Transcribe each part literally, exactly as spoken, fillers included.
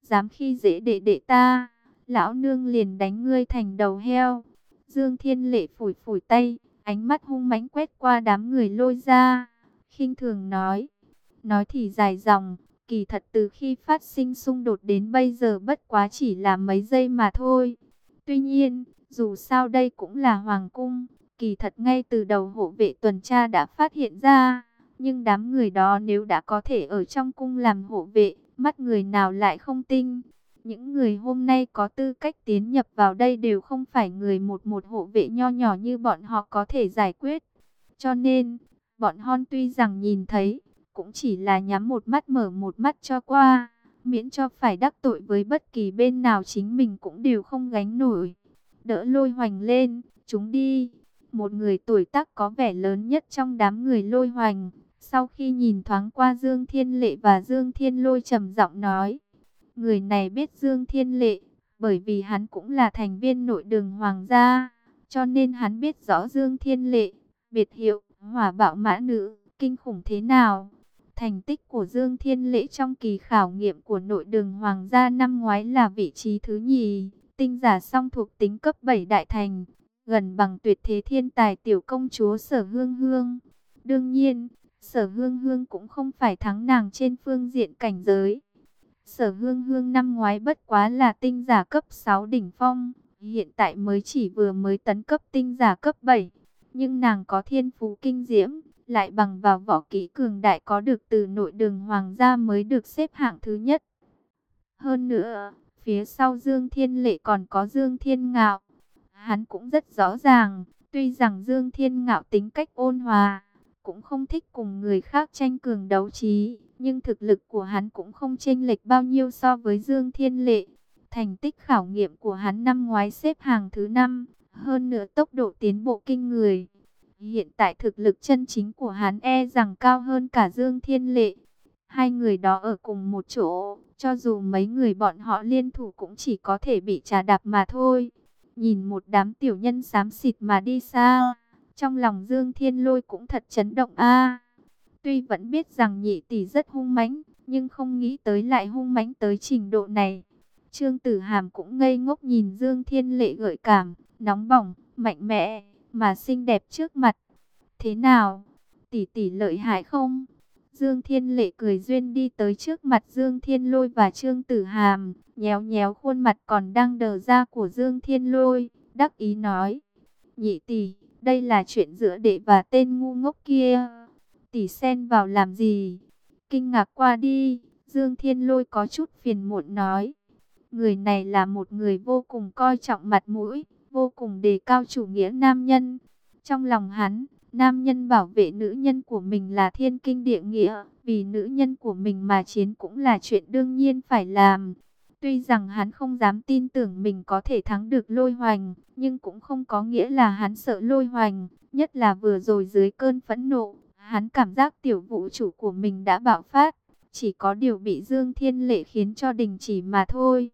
dám khi dễ đệ đệ ta, lão nương liền đánh ngươi thành đầu heo. Dương Thiên Lệ phủi phủi tay, ánh mắt hung mãnh quét qua đám người Lôi ra, khinh thường nói. Nói thì dài dòng, kỳ thật từ khi phát sinh xung đột đến bây giờ bất quá chỉ là mấy giây mà thôi. Tuy nhiên, dù sao đây cũng là hoàng cung, kỳ thật ngay từ đầu hộ vệ tuần tra đã phát hiện ra. Nhưng đám người đó nếu đã có thể ở trong cung làm hộ vệ, mắt người nào lại không tinh. Những người hôm nay có tư cách tiến nhập vào đây đều không phải người một một hộ vệ nho nhỏ như bọn họ có thể giải quyết. Cho nên, bọn Hon tuy rằng nhìn thấy, cũng chỉ là nhắm một mắt mở một mắt cho qua, miễn cho phải đắc tội với bất kỳ bên nào chính mình cũng đều không gánh nổi. Đỡ Lôi Hoành lên, chúng đi. Một người tuổi tác có vẻ lớn nhất trong đám người Lôi Hoành, sau khi nhìn thoáng qua Dương Thiên Lệ và Dương Thiên Lôi trầm giọng nói. Người này biết Dương Thiên Lệ, bởi vì hắn cũng là thành viên nội đường hoàng gia, cho nên hắn biết rõ Dương Thiên Lệ, biệt hiệu Hỏa Bạo Mã Nữ, kinh khủng thế nào. Thành tích của Dương Thiên Lễ trong kỳ khảo nghiệm của nội đường hoàng gia năm ngoái là vị trí thứ nhì, tinh giả song thuộc tính cấp bảy đại thành, gần bằng tuyệt thế thiên tài tiểu công chúa Sở Hương Hương. Đương nhiên, Sở Hương Hương cũng không phải thắng nàng trên phương diện cảnh giới. Sở Hương Hương năm ngoái bất quá là tinh giả cấp sáu đỉnh phong, hiện tại mới chỉ vừa mới tấn cấp tinh giả cấp bảy, nhưng nàng có thiên phú kinh diễm, lại bằng vào võ kỹ cường đại có được từ nội đường hoàng gia mới được xếp hạng thứ nhất. Hơn nữa, phía sau Dương Thiên Lệ còn có Dương Thiên Ngạo. Hắn cũng rất rõ ràng, tuy rằng Dương Thiên Ngạo tính cách ôn hòa, cũng không thích cùng người khác tranh cường đấu trí, nhưng thực lực của hắn cũng không chênh lệch bao nhiêu so với Dương Thiên Lệ. Thành tích khảo nghiệm của hắn năm ngoái xếp hàng thứ năm, hơn nữa tốc độ tiến bộ kinh người. Hiện tại thực lực chân chính của hắn e rằng cao hơn cả Dương Thiên Lệ. Hai người đó ở cùng một chỗ, cho dù mấy người bọn họ liên thủ cũng chỉ có thể bị trà đạp mà thôi. Nhìn một đám tiểu nhân xám xịt mà đi xa, trong lòng Dương Thiên Lôi cũng thật chấn động a. Tuy vẫn biết rằng nhị tỷ rất hung mãnh, nhưng không nghĩ tới lại hung mãnh tới trình độ này. Trương Tử Hàm cũng ngây ngốc nhìn Dương Thiên Lệ gợi cảm, nóng bỏng, mạnh mẽ, mà xinh đẹp trước mặt. Thế nào? Tỷ tỷ lợi hại không? Dương Thiên Lệ cười duyên đi tới trước mặt Dương Thiên Lôi và Trương Tử Hàm, nhéo nhéo khuôn mặt còn đang đờ ra của Dương Thiên Lôi, đắc ý nói. Nhị tỷ, đây là chuyện giữa đệ và tên ngu ngốc kia. Tỷ xen vào làm gì? Kinh ngạc qua đi, Dương Thiên Lôi có chút phiền muộn nói. Người này là một người vô cùng coi trọng mặt mũi, vô cùng đề cao chủ nghĩa nam nhân. Trong lòng hắn, nam nhân bảo vệ nữ nhân của mình là thiên kinh địa nghĩa, vì nữ nhân của mình mà chiến cũng là chuyện đương nhiên phải làm. Tuy rằng hắn không dám tin tưởng mình có thể thắng được Lôi Hoành, nhưng cũng không có nghĩa là hắn sợ Lôi Hoành, nhất là vừa rồi dưới cơn phẫn nộ, hắn cảm giác tiểu vũ trụ của mình đã bạo phát, chỉ có điều bị Dương Thiên Lệ khiến cho đình chỉ mà thôi.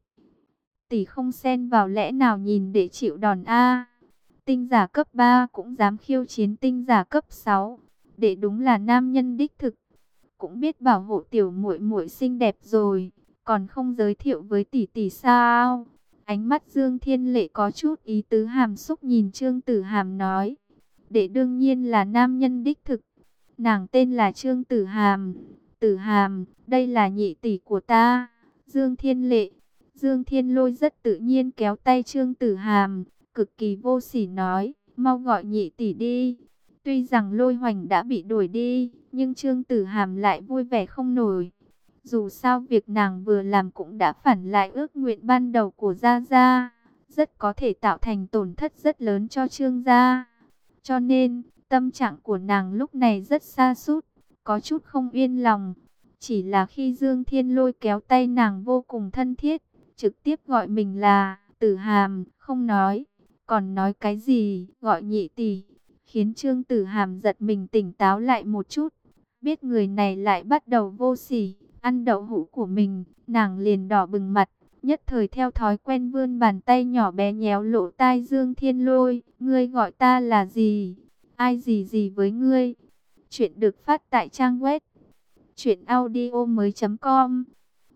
Tỷ không xen vào lẽ nào nhìn để chịu đòn a. Tinh giả cấp ba cũng dám khiêu chiến tinh giả cấp sáu. Đệ đúng là nam nhân đích thực. Cũng biết bảo hộ tiểu muội muội xinh đẹp rồi, còn không giới thiệu với tỷ tỷ sao? Ánh mắt Dương Thiên Lệ có chút ý tứ hàm xúc nhìn Trương Tử Hàm nói. Đệ đương nhiên là nam nhân đích thực. Nàng tên là Trương Tử Hàm. Tử Hàm, đây là nhị tỷ của ta. Dương Thiên Lệ. Dương Thiên Lôi rất tự nhiên kéo tay Trương Tử Hàm, cực kỳ vô sỉ nói, mau gọi nhị tỷ đi. Tuy rằng Lôi Hoành đã bị đuổi đi, nhưng Trương Tử Hàm lại vui vẻ không nổi. Dù sao việc nàng vừa làm cũng đã phản lại ước nguyện ban đầu của Gia Gia, rất có thể tạo thành tổn thất rất lớn cho Trương gia. Cho nên, tâm trạng của nàng lúc này rất sa sút, có chút không yên lòng. Chỉ là khi Dương Thiên Lôi kéo tay nàng vô cùng thân thiết, trực tiếp gọi mình là Tử Hàm, không nói, còn nói cái gì, gọi nhị tỷ, khiến Trương Tử Hàm giật mình tỉnh táo lại một chút. Biết người này lại bắt đầu vô sỉ, ăn đậu hũ của mình, nàng liền đỏ bừng mặt, nhất thời theo thói quen vươn bàn tay nhỏ bé nhéo lỗ tai Dương Thiên Lôi, ngươi gọi ta là gì? Ai gì gì với ngươi? Chuyện được phát tại trang web truyện audio mới chấm com.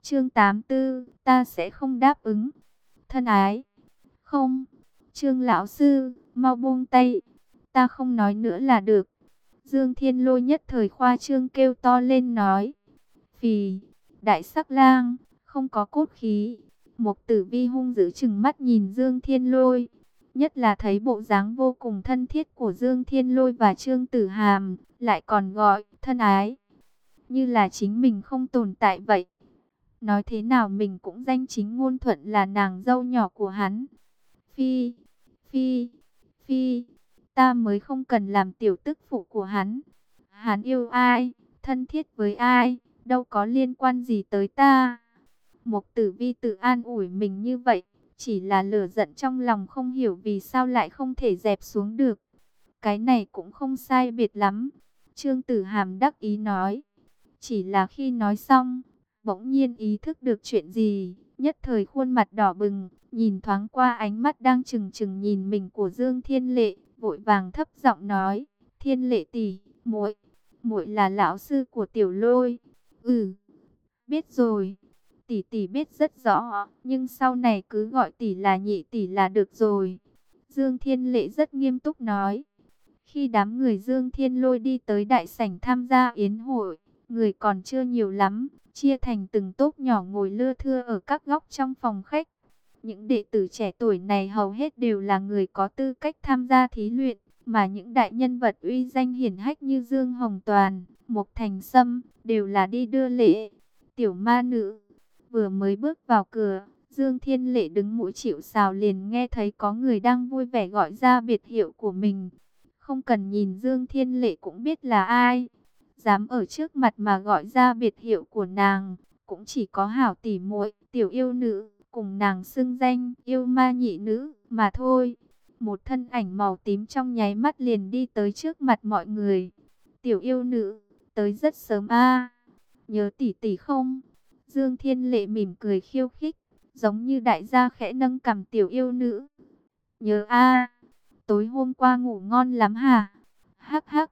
Chương tám tư, ta sẽ không đáp ứng. Thân ái. Không. Trương lão sư, mau buông tay. Ta không nói nữa là được. Dương Thiên Lôi nhất thời khoa trương kêu to lên nói. Phì, đại sắc lang, không có cốt khí. Mục Tử Vi hung dữ chừng mắt nhìn Dương Thiên Lôi. Nhất là thấy bộ dáng vô cùng thân thiết của Dương Thiên Lôi và Trương Tử Hàm, lại còn gọi thân ái. Như là chính mình không tồn tại vậy. Nói thế nào mình cũng danh chính ngôn thuận là nàng dâu nhỏ của hắn. Phi, phi, phi, ta mới không cần làm tiểu tức phụ của hắn. Hắn yêu ai, thân thiết với ai, đâu có liên quan gì tới ta. Mục Tử Vi tự an ủi mình như vậy, chỉ là lửa giận trong lòng không hiểu vì sao lại không thể dẹp xuống được. Cái này cũng không sai biệt lắm. Trương Tử Hàm đắc ý nói. Chỉ là khi nói xong, bỗng nhiên ý thức được chuyện gì, nhất thời khuôn mặt đỏ bừng, nhìn thoáng qua ánh mắt đang trừng trừng nhìn mình của Dương Thiên Lệ, vội vàng thấp giọng nói, Thiên Lệ tỷ, muội, muội là lão sư của Tiểu Lôi. Ừ, biết rồi, tỷ tỷ biết rất rõ, nhưng sau này cứ gọi tỷ là nhị tỷ là được rồi. Dương Thiên Lệ rất nghiêm túc nói. Khi đám người Dương Thiên Lôi đi tới đại sảnh tham gia yến hội, người còn chưa nhiều lắm, chia thành từng tốp nhỏ ngồi lưa thưa ở các góc trong phòng khách. Những đệ tử trẻ tuổi này hầu hết đều là người có tư cách tham gia thí luyện, mà những đại nhân vật uy danh hiển hách như Dương Hồng Toàn, Mục Thành Sâm đều là đi đưa lễ. Tiểu ma nữ vừa mới bước vào cửa, Dương Thiên Lệ đứng mũi chịu sào liền nghe thấy có người đang vui vẻ gọi ra biệt hiệu của mình. Không cần nhìn Dương Thiên Lệ cũng biết là ai. Dám ở trước mặt mà gọi ra biệt hiệu của nàng, cũng chỉ có hảo tỷ muội, Tiểu yêu nữ, cùng nàng xưng danh yêu ma nhị nữ mà thôi. Một thân ảnh màu tím trong nháy mắt liền đi tới trước mặt mọi người. Tiểu yêu nữ, tới rất sớm a, nhớ tỷ tỷ không? Dương Thiên Lệ mỉm cười khiêu khích, giống như đại gia khẽ nâng cằm tiểu yêu nữ. Nhớ a, tối hôm qua ngủ ngon lắm hả? Hắc hắc.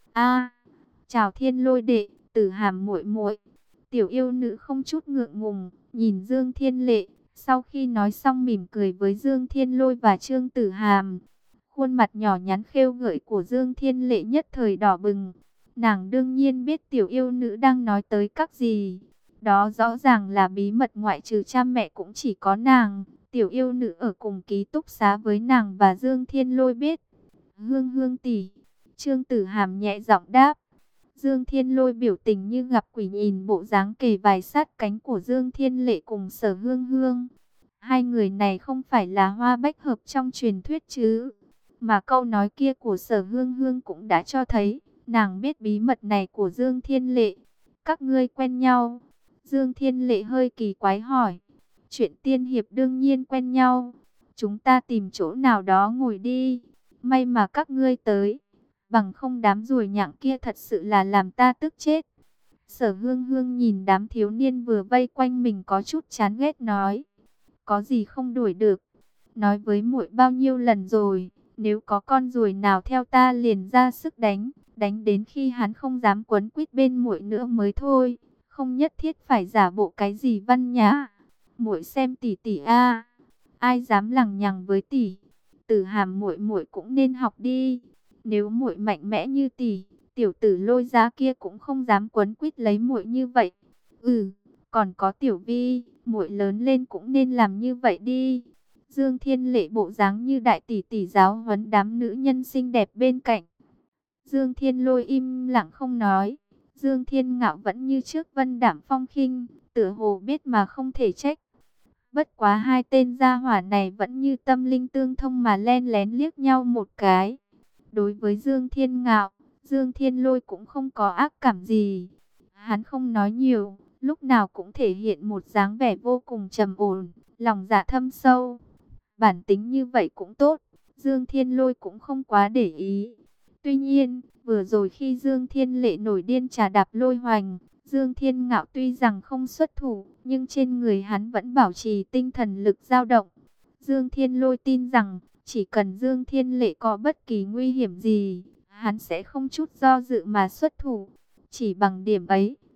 A, chào Thiên Lôi đệ, Tử Hàm muội muội. Tiểu yêu nữ không chút ngượng ngùng, nhìn Dương Thiên Lệ, sau khi nói xong mỉm cười với Dương Thiên Lôi và Trương Tử Hàm. Khuôn mặt nhỏ nhắn khêu gợi của Dương Thiên Lệ nhất thời đỏ bừng. Nàng đương nhiên biết tiểu yêu nữ đang nói tới các gì. Đó rõ ràng là bí mật ngoại trừ cha mẹ cũng chỉ có nàng. Tiểu yêu nữ ở cùng ký túc xá với nàng và Dương Thiên Lôi biết. Hương hương tỷ, Trương Tử Hàm nhẹ giọng đáp. Dương Thiên Lôi biểu tình như gặp quỷ nhìn bộ dáng kề vai sát cánh của Dương Thiên Lệ cùng Sở Hương Hương. Hai người này không phải là hoa bách hợp trong truyền thuyết chứ. Mà câu nói kia của Sở Hương Hương cũng đã cho thấy, nàng biết bí mật này của Dương Thiên Lệ. Các ngươi quen nhau? Dương Thiên Lệ hơi kỳ quái hỏi. Chuyện tiên hiệp đương nhiên quen nhau. Chúng ta tìm chỗ nào đó ngồi đi. May mà các ngươi tới. Bằng không đám ruồi nhặng kia thật sự là làm ta tức chết. Sở Hương Hương nhìn đám thiếu niên vừa vây quanh mình có chút chán ghét nói. Có gì không đuổi được. Nói với muội bao nhiêu lần rồi. Nếu có con ruồi nào theo ta liền ra sức đánh. Đánh đến khi hắn không dám quấn quýt bên muội nữa mới thôi. Không nhất thiết phải giả bộ cái gì văn nhã. Muội xem tỷ tỷ a, ai dám lằng nhằng với tỷ. Tử Hàm muội muội cũng nên học đi. Nếu muội mạnh mẽ như tỷ, tiểu tử Lôi giá kia cũng không dám quấn quýt lấy muội như vậy. Ừ, còn có Tiểu Vi, muội lớn lên cũng nên làm như vậy đi. Dương Thiên Lệ bộ dáng như đại tỷ tỷ giáo huấn đám nữ nhân xinh đẹp bên cạnh. Dương Thiên Lôi im lặng không nói. Dương Thiên Ngạo vẫn như trước vân đảm phong khinh, tựa hồ biết mà không thể trách. Bất quá hai tên gia hỏa này vẫn như tâm linh tương thông mà len lén liếc nhau một cái. Đối với Dương Thiên Ngạo, Dương Thiên Lôi cũng không có ác cảm gì. Hắn không nói nhiều, lúc nào cũng thể hiện một dáng vẻ vô cùng trầm ổn, lòng dạ thâm sâu. Bản tính như vậy cũng tốt, Dương Thiên Lôi cũng không quá để ý. Tuy nhiên, vừa rồi khi Dương Thiên Lệ nổi điên trà đạp Lôi Hoành, Dương Thiên Ngạo tuy rằng không xuất thủ, nhưng trên người hắn vẫn bảo trì tinh thần lực dao động. Dương Thiên Lôi tin rằng, chỉ cần Dương Thiên Lệ có bất kỳ nguy hiểm gì, hắn sẽ không chút do dự mà xuất thủ. Chỉ bằng điểm ấy,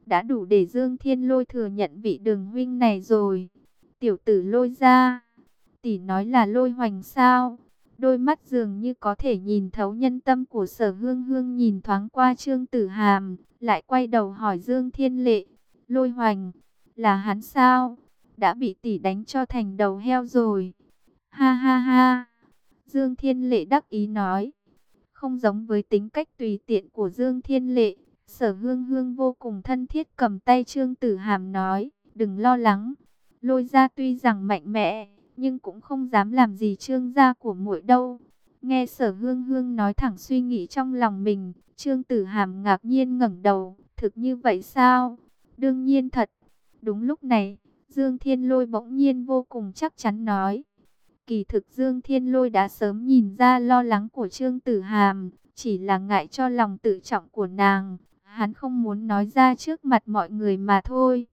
đã đủ để Dương Thiên Lôi thừa nhận vị Đường huynh này rồi. Tiểu tử Lôi gia, tỷ nói là Lôi Hoành sao? Đôi mắt dường như có thể nhìn thấu nhân tâm của Sở Hương Hương nhìn thoáng qua Trương Tử Hàm, lại quay đầu hỏi Dương Thiên Lệ, Lôi Hoành, là hắn sao? Đã bị tỷ đánh cho thành đầu heo rồi. Ha ha ha. Dương Thiên Lệ đắc ý nói. Không giống với tính cách tùy tiện của Dương Thiên Lệ, Sở Hương Hương vô cùng thân thiết cầm tay Trương Tử Hàm nói, đừng lo lắng. Lôi gia tuy rằng mạnh mẽ, nhưng cũng không dám làm gì Trương gia của muội đâu. Nghe Sở Hương Hương nói thẳng suy nghĩ trong lòng mình, Trương Tử Hàm ngạc nhiên ngẩng đầu, thực như vậy sao? Đương nhiên thật. Đúng lúc này, Dương Thiên Lôi bỗng nhiên vô cùng chắc chắn nói. Kỳ thực Dương Thiên Lôi đã sớm nhìn ra lo lắng của Trương Tử Hàm, chỉ là ngại cho lòng tự trọng của nàng, hắn không muốn nói ra trước mặt mọi người mà thôi.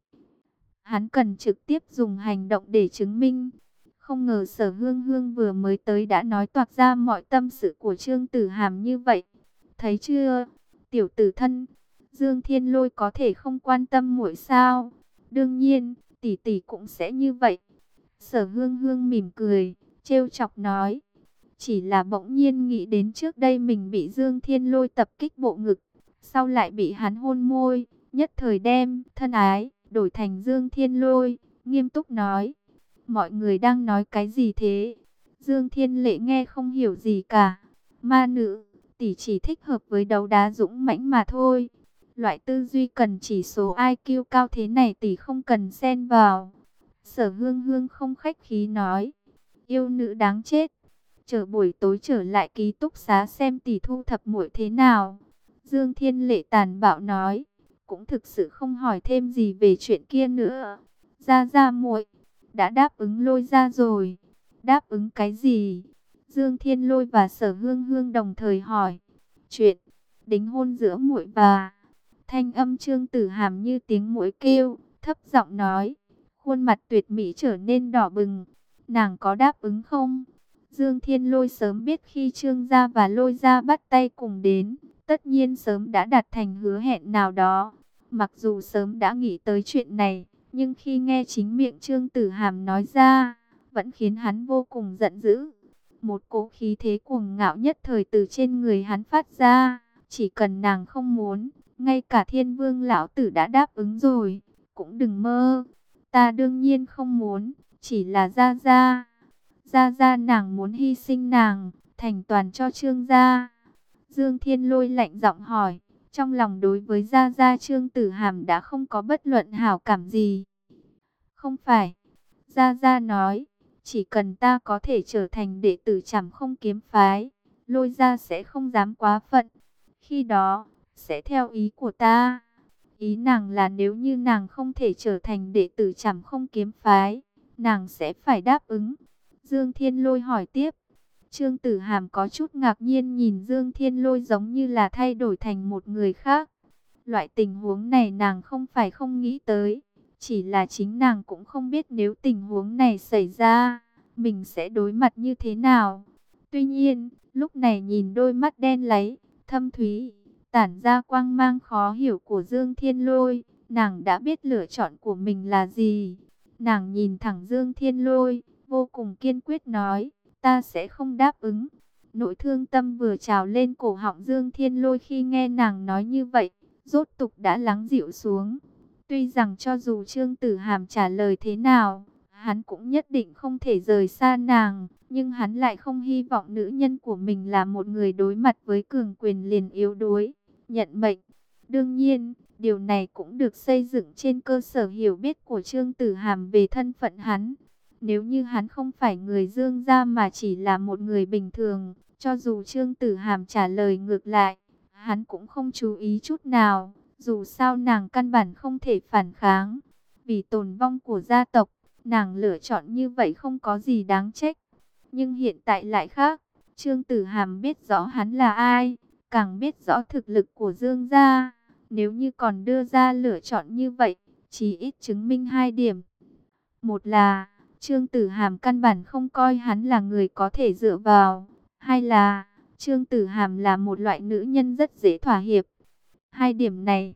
Hắn cần trực tiếp dùng hành động để chứng minh. Không ngờ Sở Hương Hương vừa mới tới đã nói toạc ra mọi tâm sự của Trương Tử Hàm như vậy. Thấy chưa, tiểu tử thân, Dương Thiên Lôi có thể không quan tâm muội sao? Đương nhiên, tỷ tỷ cũng sẽ như vậy. Sở Hương Hương mỉm cười, trêu chọc nói. Chỉ là bỗng nhiên nghĩ đến trước đây mình bị Dương Thiên Lôi tập kích bộ ngực, sau lại bị hắn hôn môi, nhất thời đem thân ái đổi thành Dương Thiên Lôi, nghiêm túc nói. Mọi người đang nói cái gì thế? Dương Thiên Lệ nghe không hiểu gì cả. Ma nữ, tỷ chỉ thích hợp với đấu đá dũng mãnh mà thôi. Loại tư duy cần chỉ số i kiu cao thế này tỷ không cần xen vào. Sở Hương Hương không khách khí nói. Yêu nữ đáng chết. Chờ buổi tối trở lại ký túc xá xem tỷ thu thập muội thế nào. Dương Thiên Lệ tàn bạo nói. Cũng thực sự không hỏi thêm gì về chuyện kia nữa. Ra ra muội đã đáp ứng Lôi ra rồi. Đáp ứng cái gì? Dương Thiên Lôi và Sở Hương Hương đồng thời hỏi. Chuyện đính hôn giữa muội và... Thanh âm Trương Tử Hàm như tiếng muỗi kêu, thấp giọng nói. Khuôn mặt tuyệt mỹ trở nên đỏ bừng. Nàng có đáp ứng không? Dương Thiên Lôi sớm biết khi Trương gia và Lôi gia bắt tay cùng đến, tất nhiên sớm đã đặt thành hứa hẹn nào đó. Mặc dù sớm đã nghĩ tới chuyện này, nhưng khi nghe chính miệng Trương Tử Hàm nói ra, vẫn khiến hắn vô cùng giận dữ. Một cỗ khí thế cuồng ngạo nhất thời từ trên người hắn phát ra, chỉ cần nàng không muốn, ngay cả Thiên Vương lão tử đã đáp ứng rồi, cũng đừng mơ. Ta đương nhiên không muốn, chỉ là Gia Gia. Gia Gia nàng muốn hy sinh nàng, thành toàn cho Trương gia. Dương Thiên Lôi lạnh giọng hỏi, trong lòng đối với Gia Gia Trương Tử Hàm đã không có bất luận hảo cảm gì. Không phải, Gia Gia nói, chỉ cần ta có thể trở thành đệ tử Trảm Không kiếm phái, Lôi gia sẽ không dám quá phận. Khi đó, sẽ theo ý của ta. Ý nàng là nếu như nàng không thể trở thành đệ tử Trảm Không kiếm phái, nàng sẽ phải đáp ứng. Dương Thiên Lôi hỏi tiếp. Trương Tử Hàm có chút ngạc nhiên nhìn Dương Thiên Lôi giống như là thay đổi thành một người khác. Loại tình huống này nàng không phải không nghĩ tới, chỉ là chính nàng cũng không biết nếu tình huống này xảy ra, mình sẽ đối mặt như thế nào. Tuy nhiên, lúc này nhìn đôi mắt đen láy, thâm thúy, tản ra quang mang khó hiểu của Dương Thiên Lôi, nàng đã biết lựa chọn của mình là gì. Nàng nhìn thẳng Dương Thiên Lôi, vô cùng kiên quyết nói, ta sẽ không đáp ứng. Nỗi thương tâm vừa trào lên cổ họng Dương Thiên Lôi khi nghe nàng nói như vậy, rốt cục đã lắng dịu xuống. Tuy rằng cho dù Trương Tử Hàm trả lời thế nào, hắn cũng nhất định không thể rời xa nàng, nhưng hắn lại không hy vọng nữ nhân của mình là một người đối mặt với cường quyền liền yếu đuối, nhận mệnh. Đương nhiên, điều này cũng được xây dựng trên cơ sở hiểu biết của Trương Tử Hàm về thân phận hắn. Nếu như hắn không phải người Dương gia mà chỉ là một người bình thường, cho dù Trương Tử Hàm trả lời ngược lại, hắn cũng không chú ý chút nào. Dù sao nàng căn bản không thể phản kháng. Vì tồn vong của gia tộc, nàng lựa chọn như vậy không có gì đáng trách. Nhưng hiện tại lại khác. Trương Tử Hàm biết rõ hắn là ai, càng biết rõ thực lực của Dương gia. Nếu như còn đưa ra lựa chọn như vậy, chỉ ít chứng minh hai điểm. Một là, Trương Tử Hàm căn bản không coi hắn là người có thể dựa vào. Hai là, Trương Tử Hàm là một loại nữ nhân rất dễ thỏa hiệp. Hai điểm này,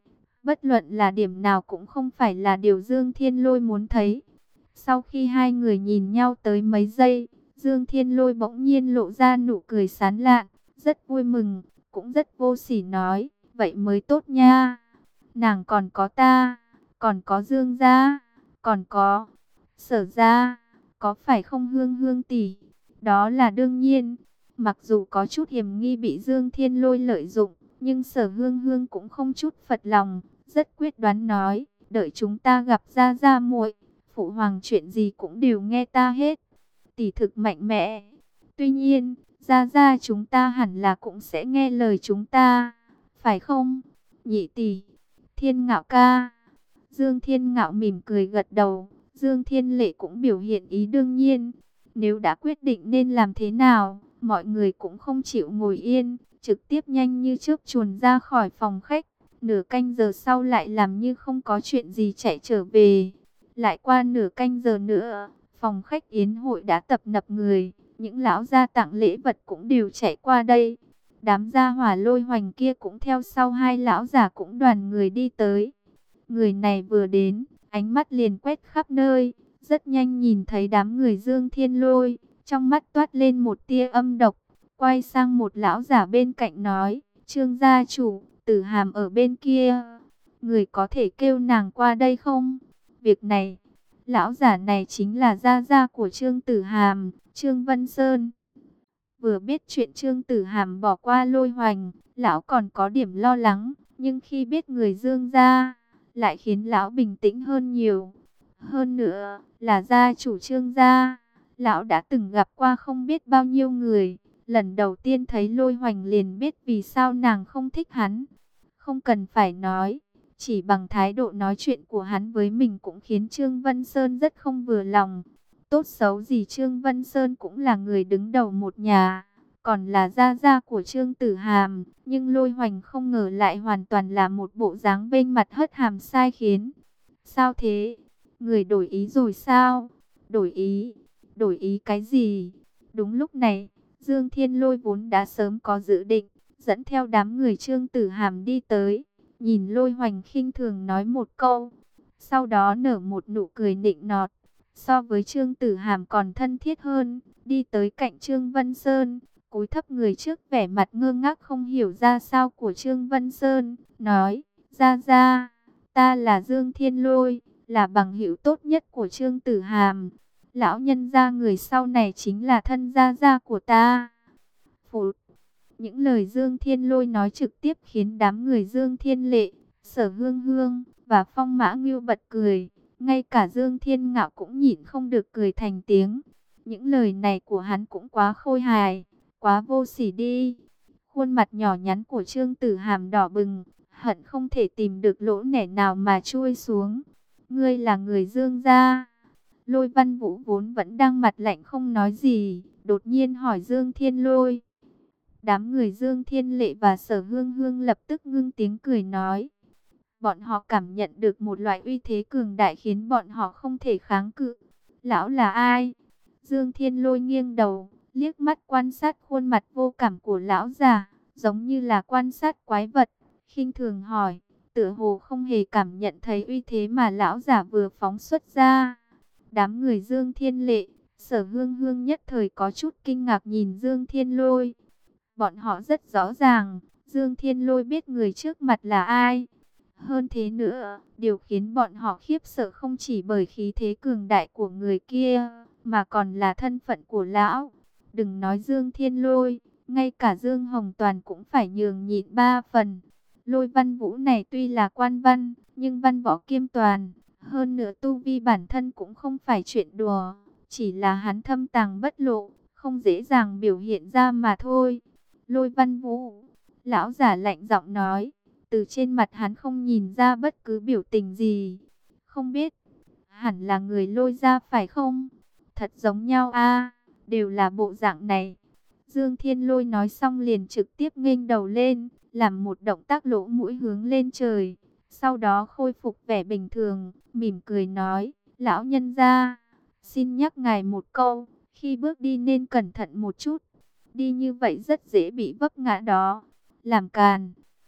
Bất luận là điểm nào cũng không phải là điều Dương Thiên Lôi muốn thấy. Sau khi hai người nhìn nhau tới mấy giây, Dương Thiên Lôi bỗng nhiên lộ ra nụ cười sán lạn, rất vui mừng, cũng rất vô sỉ nói, vậy mới tốt nha. Nàng còn có ta, còn có Dương gia, còn có Sở gia, có phải không Hương Hương tỷ? Đó là đương nhiên. Mặc dù có chút hiểm nghi bị Dương Thiên Lôi lợi dụng, nhưng Sở Hương Hương cũng không chút phật lòng, rất quyết đoán nói, đợi chúng ta gặp gia gia muội, phụ hoàng chuyện gì cũng đều nghe ta hết. Tỷ thực mạnh mẽ. Tuy nhiên, gia gia chúng ta hẳn là cũng sẽ nghe lời chúng ta, phải không? Nhị tỷ, Thiên Ngạo ca. Dương Thiên Ngạo mỉm cười gật đầu, Dương Thiên Lệ cũng biểu hiện ý đương nhiên. Nếu đã quyết định nên làm thế nào, mọi người cũng không chịu ngồi yên, trực tiếp nhanh như chớp chuồn ra khỏi phòng khách. Nửa canh giờ sau lại làm như không có chuyện gì chạy trở về. Lại qua nửa canh giờ nữa, phòng khách yến hội đã tập nập người, những lão gia tặng lễ vật cũng đều chạy qua đây. Đám gia hỏa Lôi Hoành kia cũng theo sau hai lão già cũng đoàn người đi tới. Người này vừa đến, ánh mắt liền quét khắp nơi, rất nhanh nhìn thấy đám người Dương Thiên Lôi, trong mắt toát lên một tia âm độc, quay sang một lão giả bên cạnh nói, Trương gia chủ, Tử Hàm ở bên kia, người có thể kêu nàng qua đây không? Việc này, lão giả này chính là gia gia của Trương Tử Hàm, Trương Vân Sơn. Vừa biết chuyện Trương Tử Hàm bỏ qua Lôi Hoành, lão còn có điểm lo lắng, nhưng khi biết người Dương gia, lại khiến lão bình tĩnh hơn nhiều. Hơn nữa, là gia chủ Trương gia, lão đã từng gặp qua không biết bao nhiêu người, lần đầu tiên thấy Lôi Hoành liền biết vì sao nàng không thích hắn. Không cần phải nói, chỉ bằng thái độ nói chuyện của hắn với mình cũng khiến Trương Vân Sơn rất không vừa lòng. Tốt xấu gì Trương Vân Sơn cũng là người đứng đầu một nhà, còn là gia gia của Trương Tử Hàm, nhưng Lôi Hoành không ngờ lại hoàn toàn là một bộ dáng bên mặt hất hàm sai khiến. Sao thế? Người đổi ý rồi sao? Đổi ý? Đổi ý cái gì? Đúng lúc này, Dương Thiên Lôi vốn đã sớm có dự định, dẫn theo đám người Trương Tử Hàm đi tới, nhìn Lôi Hoành khinh thường nói một câu, sau đó nở một nụ cười nịnh nọt, so với Trương Tử Hàm còn thân thiết hơn, đi tới cạnh Trương Vân Sơn, cúi thấp người trước vẻ mặt ngơ ngác không hiểu ra sao của Trương Vân Sơn, nói, ra ra, ta là Dương Thiên Lôi, là bằng hữu tốt nhất của Trương Tử Hàm, lão nhân gia người sau này chính là thân gia gia của ta. Phụt! Những lời Dương Thiên Lôi nói trực tiếp khiến đám người Dương Thiên Lệ, Sở Hương Hương và Phong Mã Ngưu bật cười. Ngay cả Dương Thiên Ngạo cũng nhịn không được cười thành tiếng. Những lời này của hắn cũng quá khôi hài, quá vô sỉ đi. Khuôn mặt nhỏ nhắn của Trương Tử Hàm đỏ bừng, hận không thể tìm được lỗ nẻ nào mà chui xuống. Ngươi là người Dương gia? Lôi Văn Vũ vốn vẫn đang mặt lạnh không nói gì, đột nhiên hỏi Dương Thiên Lôi. Đám người Dương Thiên Lệ và Sở Hương Hương lập tức ngưng tiếng cười nói. Bọn họ cảm nhận được một loại uy thế cường đại khiến bọn họ không thể kháng cự. Lão là ai? Dương Thiên Lôi nghiêng đầu, liếc mắt quan sát khuôn mặt vô cảm của lão già, giống như là quan sát quái vật, khinh thường hỏi, tựa hồ không hề cảm nhận thấy uy thế mà lão già vừa phóng xuất ra. Đám người Dương Thiên Lệ, Sở Hương Hương nhất thời có chút kinh ngạc nhìn Dương Thiên Lôi. Bọn họ rất rõ ràng, Dương Thiên Lôi biết người trước mặt là ai. Hơn thế nữa, điều khiến bọn họ khiếp sợ không chỉ bởi khí thế cường đại của người kia, mà còn là thân phận của lão. Đừng nói Dương Thiên Lôi, ngay cả Dương Hồng Toàn cũng phải nhường nhịn ba phần. Lôi Văn Vũ này tuy là quan văn, nhưng văn võ kiêm toàn. Hơn nữa tu vi bản thân cũng không phải chuyện đùa, chỉ là hắn thâm tàng bất lộ, không dễ dàng biểu hiện ra mà thôi. Lôi Văn Vũ, lão giả lạnh giọng nói, từ trên mặt hắn không nhìn ra bất cứ biểu tình gì. Không biết, hẳn là người Lôi gia phải không? Thật giống nhau a, đều là bộ dạng này. Dương Thiên Lôi nói xong liền trực tiếp nghênh đầu lên, làm một động tác lỗ mũi hướng lên trời. Sau đó khôi phục vẻ bình thường, mỉm cười nói, lão nhân gia, xin nhắc ngài một câu, khi bước đi nên cẩn thận một chút. Đi như vậy rất dễ bị vấp ngã đó. Làm càn.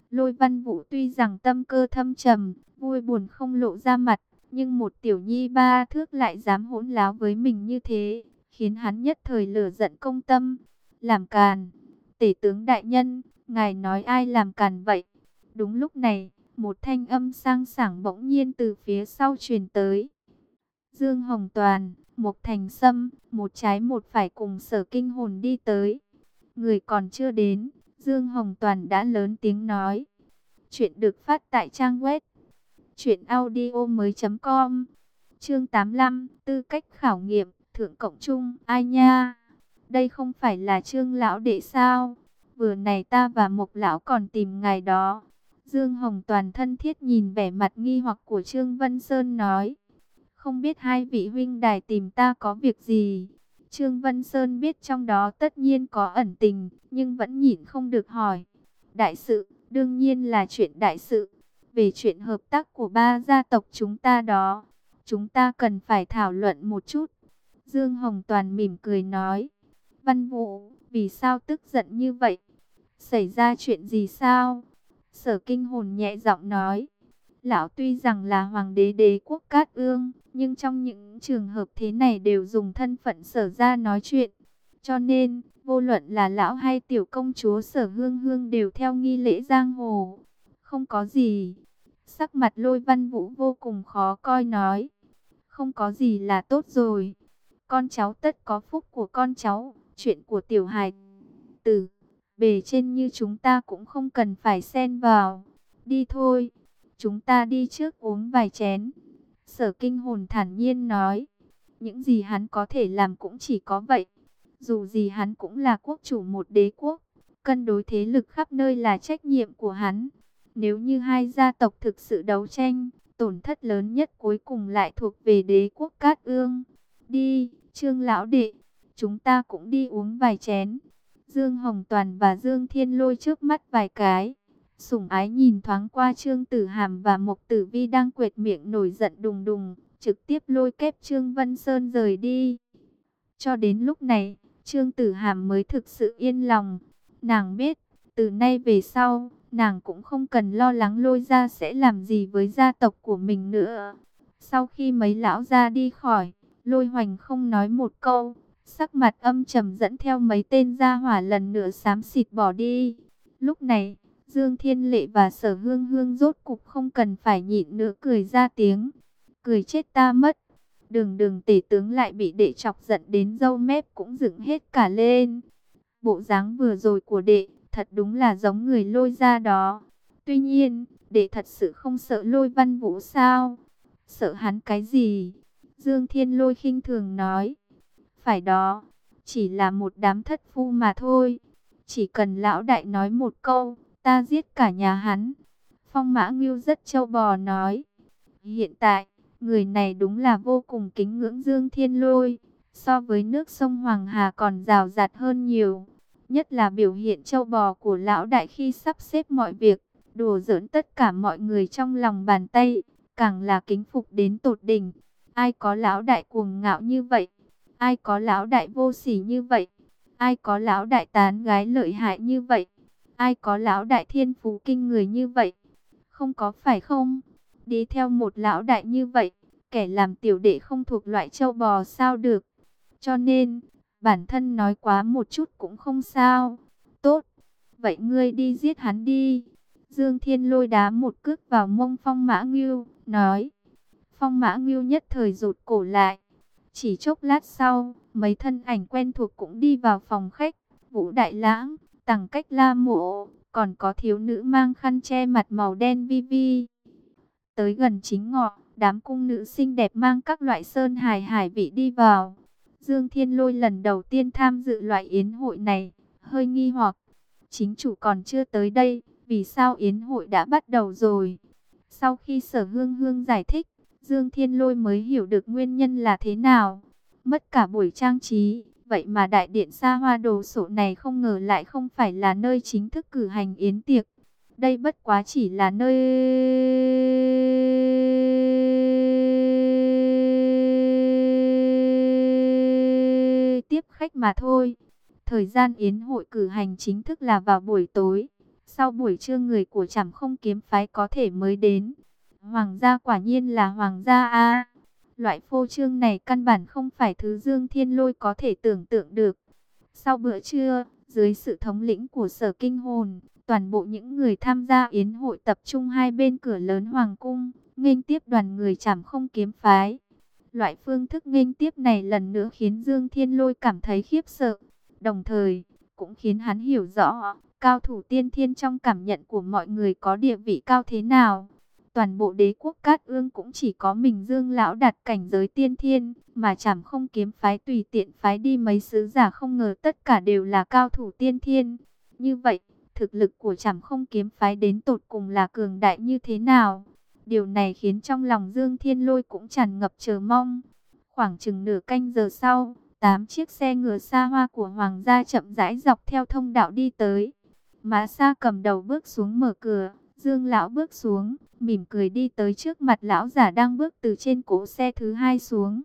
Lôi Văn Vũ tuy rằng tâm cơ thâm trầm, vui buồn không lộ ra mặt, nhưng một tiểu nhi ba thước lại dám hỗn láo với mình như thế, khiến hắn nhất thời lửa giận công tâm. Làm càn, tể tướng đại nhân, ngài nói ai làm càn vậy? Đúng lúc này, một thanh âm sang sảng bỗng nhiên từ phía sau truyền tới. Dương Hồng Toàn, Mục Thành Sâm, một trái một phải cùng Sở Kinh Hồn đi tới. Người còn chưa đến, Dương Hồng Toàn đã lớn tiếng nói. Chuyện được phát tại trang web truyện audio mới chấm com. Chương tám mươi lăm, tư cách khảo nghiệm, thượng cộng trung, ai nha? Đây không phải là Trương lão đệ sao? Vừa này ta và Mục lão còn tìm ngài đó. Dương Hồng Toàn thân thiết nhìn vẻ mặt nghi hoặc của Trương Vân Sơn nói. Không biết hai vị huynh đài tìm ta có việc gì? Trương Vân Sơn biết trong đó tất nhiên có ẩn tình, nhưng vẫn nhịn không được hỏi. Đại sự, đương nhiên là chuyện đại sự. Về chuyện hợp tác của ba gia tộc chúng ta đó, chúng ta cần phải thảo luận một chút. Dương Hồng Toàn mỉm cười nói. Văn Vũ, vì sao tức giận như vậy? Xảy ra chuyện gì sao? Sở Kinh Hồn nhẹ giọng nói. Lão tuy rằng là hoàng đế đế quốc Cát Ương, nhưng trong những trường hợp thế này đều dùng thân phận Sở ra nói chuyện. Cho nên, vô luận là lão hay tiểu công chúa Sở Hương Hương đều theo nghi lễ giang hồ. Không có gì. Sắc mặt Lôi Văn Vũ vô cùng khó coi nói. Không có gì là tốt rồi. Con cháu tất có phúc của con cháu. Chuyện của tiểu hài tử, bề trên như chúng ta cũng không cần phải xen vào. Đi thôi. Chúng ta đi trước uống vài chén. Sở Kinh Hồn thản nhiên nói. Những gì hắn có thể làm cũng chỉ có vậy. Dù gì hắn cũng là quốc chủ một đế quốc. Cân đối thế lực khắp nơi là trách nhiệm của hắn. Nếu như hai gia tộc thực sự đấu tranh, tổn thất lớn nhất cuối cùng lại thuộc về đế quốc Cát Ương. Đi, Trương lão đệ, chúng ta cũng đi uống vài chén. Dương Hồng Toàn và Dương Thiên Lôi trước mắt vài cái. Sủng ái nhìn thoáng qua Trương Tử Hàm và Mộc Tử Vi đang quệt miệng nổi giận đùng đùng, trực tiếp lôi kép Trương Vân Sơn rời đi. Cho đến lúc này, Trương Tử Hàm mới thực sự yên lòng. Nàng biết, từ nay về sau, nàng cũng không cần lo lắng Lôi gia sẽ làm gì với gia tộc của mình nữa. Sau khi mấy lão gia đi khỏi, Lôi Hoành không nói một câu, sắc mặt âm trầm dẫn theo mấy tên gia hỏa lần nữa xám xịt bỏ đi. Lúc này, Dương Thiên Lệ và Sở Hương Hương rốt cục không cần phải nhịn nữa cười ra tiếng. Cười chết ta mất. Đường đường tể tướng lại bị đệ chọc giận đến râu mép cũng dựng hết cả lên. Bộ dáng vừa rồi của đệ thật đúng là giống người Lôi gia đó. Tuy nhiên, đệ thật sự không sợ Lôi Văn Vũ sao? Sợ hắn cái gì? Dương Thiên Lôi khinh thường nói. Phải đó, chỉ là một đám thất phu mà thôi. Chỉ cần lão đại nói một câu, ta giết cả nhà hắn. Phong Mã Ngưu rất trâu bò nói. Hiện tại, người này đúng là vô cùng kính ngưỡng Dương Thiên Lôi. So với nước sông Hoàng Hà còn rào rạt hơn nhiều. Nhất là biểu hiện trâu bò của lão đại khi sắp xếp mọi việc. Đùa giỡn tất cả mọi người trong lòng bàn tay. Càng là kính phục đến tột đỉnh. Ai có lão đại cuồng ngạo như vậy? Ai có lão đại vô sỉ như vậy? Ai có lão đại tán gái lợi hại như vậy? Ai có lão đại thiên phú kinh người như vậy? Không có phải không? Đi theo một lão đại như vậy, kẻ làm tiểu đệ không thuộc loại trâu bò sao được? Cho nên, bản thân nói quá một chút cũng không sao. Tốt, vậy ngươi đi giết hắn đi. Dương Thiên Lôi đá một cước vào mông Phong Mã Ngưu, nói. Phong Mã Ngưu nhất thời rụt cổ lại. Chỉ chốc lát sau, mấy thân ảnh quen thuộc cũng đi vào phòng khách. Vũ Đại Lãng, Tằng Cách La Mộ, còn có thiếu nữ mang khăn che mặt màu đen vi vi. Tới gần chính ngọ, đám cung nữ xinh đẹp mang các loại sơn hài hải vị đi vào. Dương Thiên Lôi lần đầu tiên tham dự loại yến hội này, hơi nghi hoặc. Chính chủ còn chưa tới đây, vì sao yến hội đã bắt đầu rồi? Sau khi Sở Hương Hương giải thích, Dương Thiên Lôi mới hiểu được nguyên nhân là thế nào. Mất cả buổi trang trí, vậy mà đại điện xa hoa đồ sộ này không ngờ lại không phải là nơi chính thức cử hành yến tiệc. Đây bất quá chỉ là nơi tiếp khách mà thôi. Thời gian yến hội cử hành chính thức là vào buổi tối. Sau buổi trưa người của Trảm Không kiếm phái có thể mới đến. Hoàng gia quả nhiên là hoàng gia a. Loại phô trương này căn bản không phải thứ Dương Thiên Lôi có thể tưởng tượng được. Sau bữa trưa, dưới sự thống lĩnh của Sở Kinh Hồn, toàn bộ những người tham gia yến hội tập trung hai bên cửa lớn hoàng cung, nghênh tiếp đoàn người Trảm Không kiếm phái. Loại phương thức nghênh tiếp này lần nữa khiến Dương Thiên Lôi cảm thấy khiếp sợ, đồng thời cũng khiến hắn hiểu rõ cao thủ tiên thiên trong cảm nhận của mọi người có địa vị cao thế nào. Toàn bộ đế quốc Cát Ương cũng chỉ có mình Dương lão đạt cảnh giới tiên thiên, mà Trảm Không kiếm phái tùy tiện phái đi mấy sứ giả không ngờ tất cả đều là cao thủ tiên thiên. Như vậy, thực lực của Trảm Không kiếm phái đến tột cùng là cường đại như thế nào? Điều này khiến trong lòng Dương Thiên Lôi cũng tràn ngập chờ mong. Khoảng chừng nửa canh giờ sau, tám chiếc xe ngựa xa hoa của hoàng gia chậm rãi dọc theo thông đạo đi tới. Mã Sa cầm đầu bước xuống mở cửa, Dương lão bước xuống, mỉm cười đi tới trước mặt lão giả đang bước từ trên cỗ xe thứ hai xuống.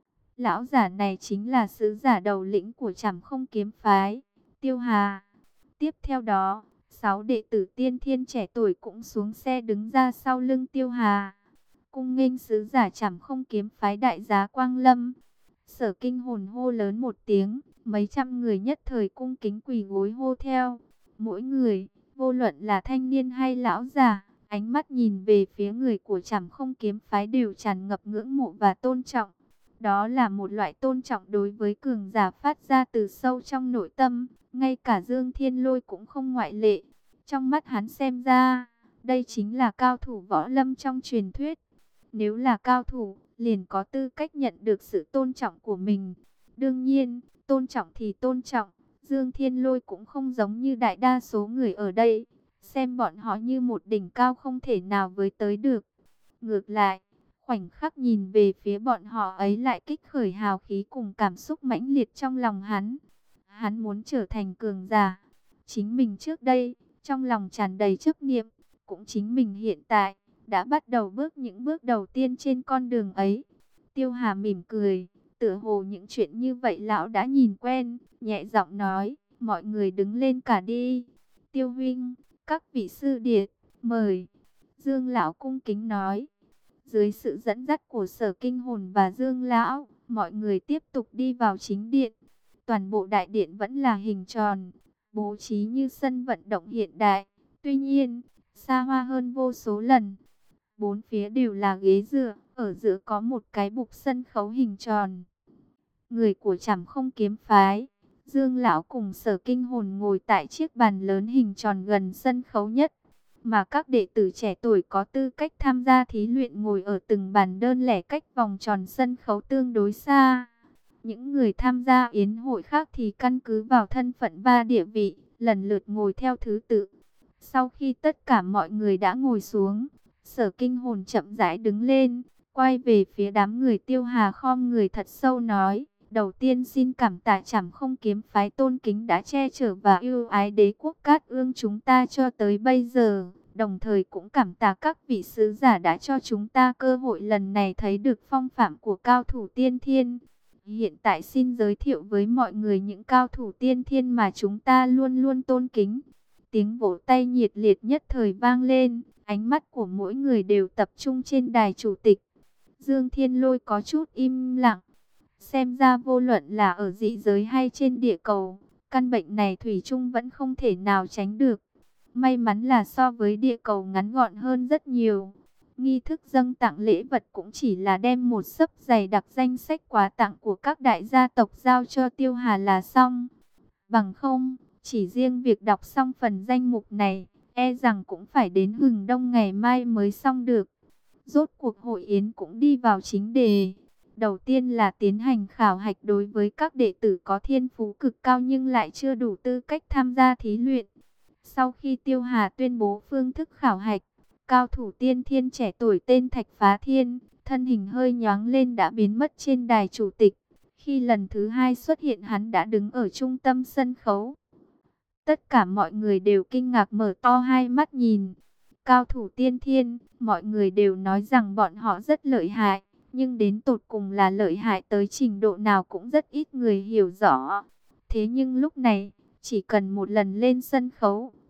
Lão giả này chính là sứ giả đầu lĩnh của Trảm Không kiếm phái, Tiêu Hà. Tiếp theo đó, sáu đệ tử tiên thiên trẻ tuổi cũng xuống xe đứng ra sau lưng Tiêu Hà. Cung nghênh sứ giả Trảm Không kiếm phái đại giá Quang Lâm. Sở Kinh Hồn hô lớn một tiếng, mấy trăm người nhất thời cung kính quỳ gối hô theo. Mỗi người, vô luận là thanh niên hay lão già, ánh mắt nhìn về phía người của Trảm Không kiếm phái đều tràn ngập ngưỡng mộ và tôn trọng. Đó là một loại tôn trọng đối với cường giả phát ra từ sâu trong nội tâm, ngay cả Dương Thiên Lôi cũng không ngoại lệ. Trong mắt hắn xem ra, đây chính là cao thủ võ lâm trong truyền thuyết. Nếu là cao thủ, liền có tư cách nhận được sự tôn trọng của mình. Đương nhiên, tôn trọng thì tôn trọng, Dương Thiên Lôi cũng không giống như đại đa số người ở đây, xem bọn họ như một đỉnh cao không thể nào với tới được. Ngược lại, khoảnh khắc nhìn về phía bọn họ ấy lại kích khởi hào khí cùng cảm xúc mãnh liệt trong lòng hắn. Hắn muốn trở thành cường giả. Chính mình trước đây, trong lòng tràn đầy chấp niệm, cũng chính mình hiện tại, đã bắt đầu bước những bước đầu tiên trên con đường ấy. Tiêu Hà mỉm cười, tựa hồ những chuyện như vậy lão đã nhìn quen, nhẹ giọng nói, mọi người đứng lên cả đi. Tiêu huynh, các vị sư điệt, mời. Dương lão cung kính nói. Dưới sự dẫn dắt của Sở Kinh Hồn và Dương lão, mọi người tiếp tục đi vào chính điện. Toàn bộ đại điện vẫn là hình tròn, bố trí như sân vận động hiện đại. Tuy nhiên, xa hoa hơn vô số lần. Bốn phía đều là ghế dựa, ở giữa có một cái bục sân khấu hình tròn. Người của Trảm Không kiếm phái, Dương lão cùng Sở Kinh Hồn ngồi tại chiếc bàn lớn hình tròn gần sân khấu nhất, mà các đệ tử trẻ tuổi có tư cách tham gia thí luyện ngồi ở từng bàn đơn lẻ cách vòng tròn sân khấu tương đối xa. Những người tham gia yến hội khác thì căn cứ vào thân phận và địa vị, lần lượt ngồi theo thứ tự. Sau khi tất cả mọi người đã ngồi xuống, Sở Kinh Hồn chậm rãi đứng lên, quay về phía đám người Tiêu Hà khom người thật sâu nói, đầu tiên xin cảm tạ Trảm Không kiếm phái tôn kính đã che chở và yêu ái đế quốc Cát Ương chúng ta cho tới bây giờ, đồng thời cũng cảm tạ các vị sứ giả đã cho chúng ta cơ hội lần này thấy được phong phạm của cao thủ tiên thiên. Hiện tại xin giới thiệu với mọi người những cao thủ tiên thiên mà chúng ta luôn luôn tôn kính. Tiếng vỗ tay nhiệt liệt nhất thời vang lên, ánh mắt của mỗi người đều tập trung trên đài chủ tịch. Dương Thiên Lôi có chút im lặng. Xem ra vô luận là ở dị giới hay trên địa cầu, căn bệnh này thủy chung vẫn không thể nào tránh được. May mắn là so với địa cầu ngắn gọn hơn rất nhiều. Nghi thức dâng tặng lễ vật cũng chỉ là đem một xấp dày đặc danh sách quà tặng của các đại gia tộc giao cho Tiêu Hà là xong. Bằng không, chỉ riêng việc đọc xong phần danh mục này, e rằng cũng phải đến hừng đông ngày mai mới xong được. Rốt cuộc hội yến cũng đi vào chính đề. Đầu tiên là tiến hành khảo hạch đối với các đệ tử có thiên phú cực cao nhưng lại chưa đủ tư cách tham gia thí luyện. Sau khi Tiêu Hà tuyên bố phương thức khảo hạch, cao thủ tiên thiên trẻ tuổi tên Thạch Phá Thiên, thân hình hơi nhoáng lên đã biến mất trên đài chủ tịch. Khi lần thứ hai xuất hiện hắn đã đứng ở trung tâm sân khấu. Tất cả mọi người đều kinh ngạc mở to hai mắt nhìn. Cao thủ tiên thiên, mọi người đều nói rằng bọn họ rất lợi hại, nhưng đến tột cùng là lợi hại tới trình độ nào cũng rất ít người hiểu rõ. Thế nhưng lúc này, chỉ cần một lần lên sân khấu,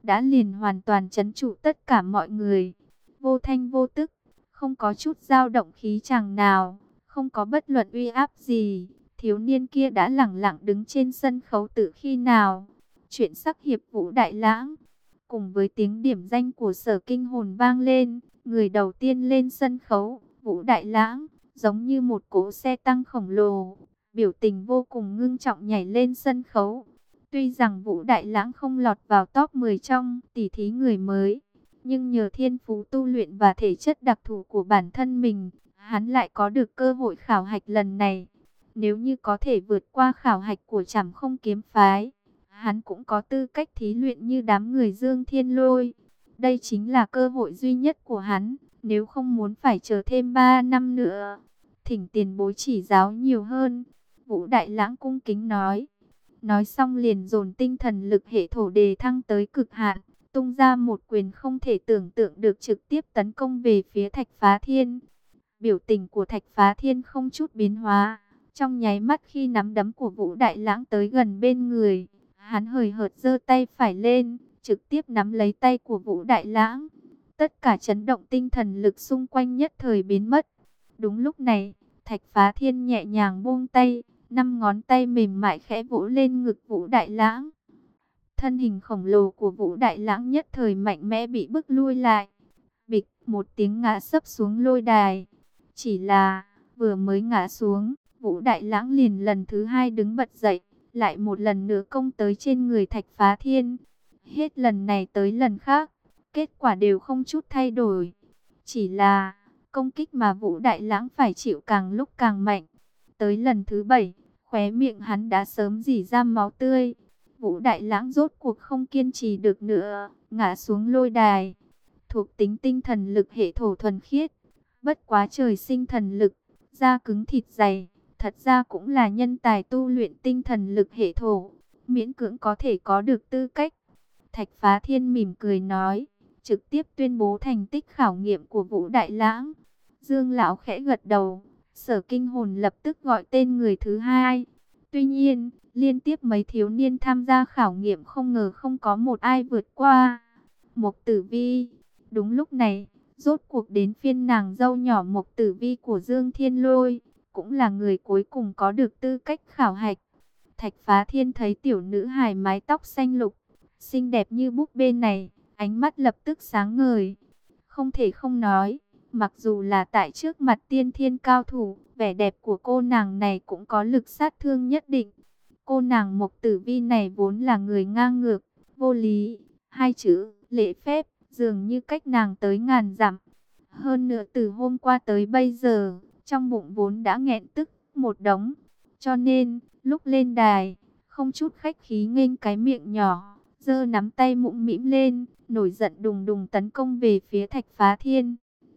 đã liền hoàn toàn trấn trụ tất cả mọi người. Vô thanh vô tức, không có chút dao động khí chàng nào, không có bất luận uy áp gì. Thiếu niên kia đã lẳng lặng đứng trên sân khấu từ khi nào. Chuyện sắc hiệp Vũ Đại Lãng. Cùng với tiếng điểm danh của Sở Kinh Hồn vang lên, người đầu tiên lên sân khấu, Vũ Đại Lãng, giống như một cỗ xe tăng khổng lồ, biểu tình vô cùng ngưng trọng nhảy lên sân khấu. Tuy rằng Vũ Đại Lãng không lọt vào top mười trong tỷ thí người mới, nhưng nhờ thiên phú tu luyện và thể chất đặc thù của bản thân mình, hắn lại có được cơ hội khảo hạch lần này. Nếu như có thể vượt qua khảo hạch của Trảm Không Kiếm Phái, hắn cũng có tư cách thí luyện như đám người Dương Thiên Lôi. Đây chính là cơ hội duy nhất của hắn, nếu không muốn phải chờ thêm ba năm nữa. Thỉnh tiền bối chỉ giáo nhiều hơn, Vũ Đại Lãng cung kính nói. Nói xong liền dồn tinh thần lực hệ thổ đề thăng tới cực hạn, tung ra một quyền không thể tưởng tượng được trực tiếp tấn công về phía Thạch Phá Thiên. Biểu tình của Thạch Phá Thiên không chút biến hóa, trong nháy mắt khi nắm đấm của Vũ Đại Lãng tới gần bên người, hắn hời hợt giơ tay phải lên, trực tiếp nắm lấy tay của Vũ Đại Lãng. Tất cả chấn động tinh thần lực xung quanh nhất thời biến mất. Đúng lúc này, Thạch Phá Thiên nhẹ nhàng buông tay, năm ngón tay mềm mại khẽ vỗ lên ngực Vũ Đại Lãng. Thân hình khổng lồ của Vũ Đại Lãng nhất thời mạnh mẽ bị bức lui lại. Bịch, một tiếng ngã sấp xuống lôi đài. Chỉ là, vừa mới ngã xuống, Vũ Đại Lãng liền lần thứ hai đứng bật dậy, lại một lần nữa công tới trên người Thạch Phá Thiên. Hết lần này tới lần khác, kết quả đều không chút thay đổi. Chỉ là, công kích mà Vũ Đại Lãng phải chịu càng lúc càng mạnh. Tới lần thứ bảy, khóe miệng hắn đã sớm rỉ ra máu tươi. Vũ Đại Lãng rốt cuộc không kiên trì được nữa, ngã xuống lôi đài. Thuộc tính tinh thần lực hệ thổ thuần khiết, bất quá trời sinh thần lực, da cứng thịt dày, thật ra cũng là nhân tài tu luyện tinh thần lực hệ thổ, miễn cưỡng có thể có được tư cách. Thạch Phá Thiên mỉm cười nói, trực tiếp tuyên bố thành tích khảo nghiệm của Vũ Đại Lãng. Dương lão khẽ gật đầu, Sở Kinh Hồn lập tức gọi tên người thứ hai. Tuy nhiên, liên tiếp mấy thiếu niên tham gia khảo nghiệm không ngờ không có một ai vượt qua. Mộc Tử Vi. Đúng lúc này, rốt cuộc đến phiên nàng dâu nhỏ Mộc Tử Vi của Dương Thiên Lôi, cũng là người cuối cùng có được tư cách khảo hạch. Thạch Phá Thiên thấy tiểu nữ hài mái tóc xanh lục, xinh đẹp như búp bê này, ánh mắt lập tức sáng ngời. Không thể không nói, mặc dù là tại trước mặt tiên thiên cao thủ, vẻ đẹp của cô nàng này cũng có lực sát thương nhất định. Cô nàng Mộc Tử Vi này vốn là người ngang ngược, vô lý, hai chữ lễ phép dường như cách nàng tới ngàn dặm. Hơn nữa từ hôm qua tới bây giờ, trong bụng vốn đã nghẹn tức một đống, cho nên lúc lên đài, không chút khách khí nghênh cái miệng nhỏ, giơ nắm tay mũm mĩm lên, nổi giận đùng đùng tấn công về phía Thạch Phá Thiên.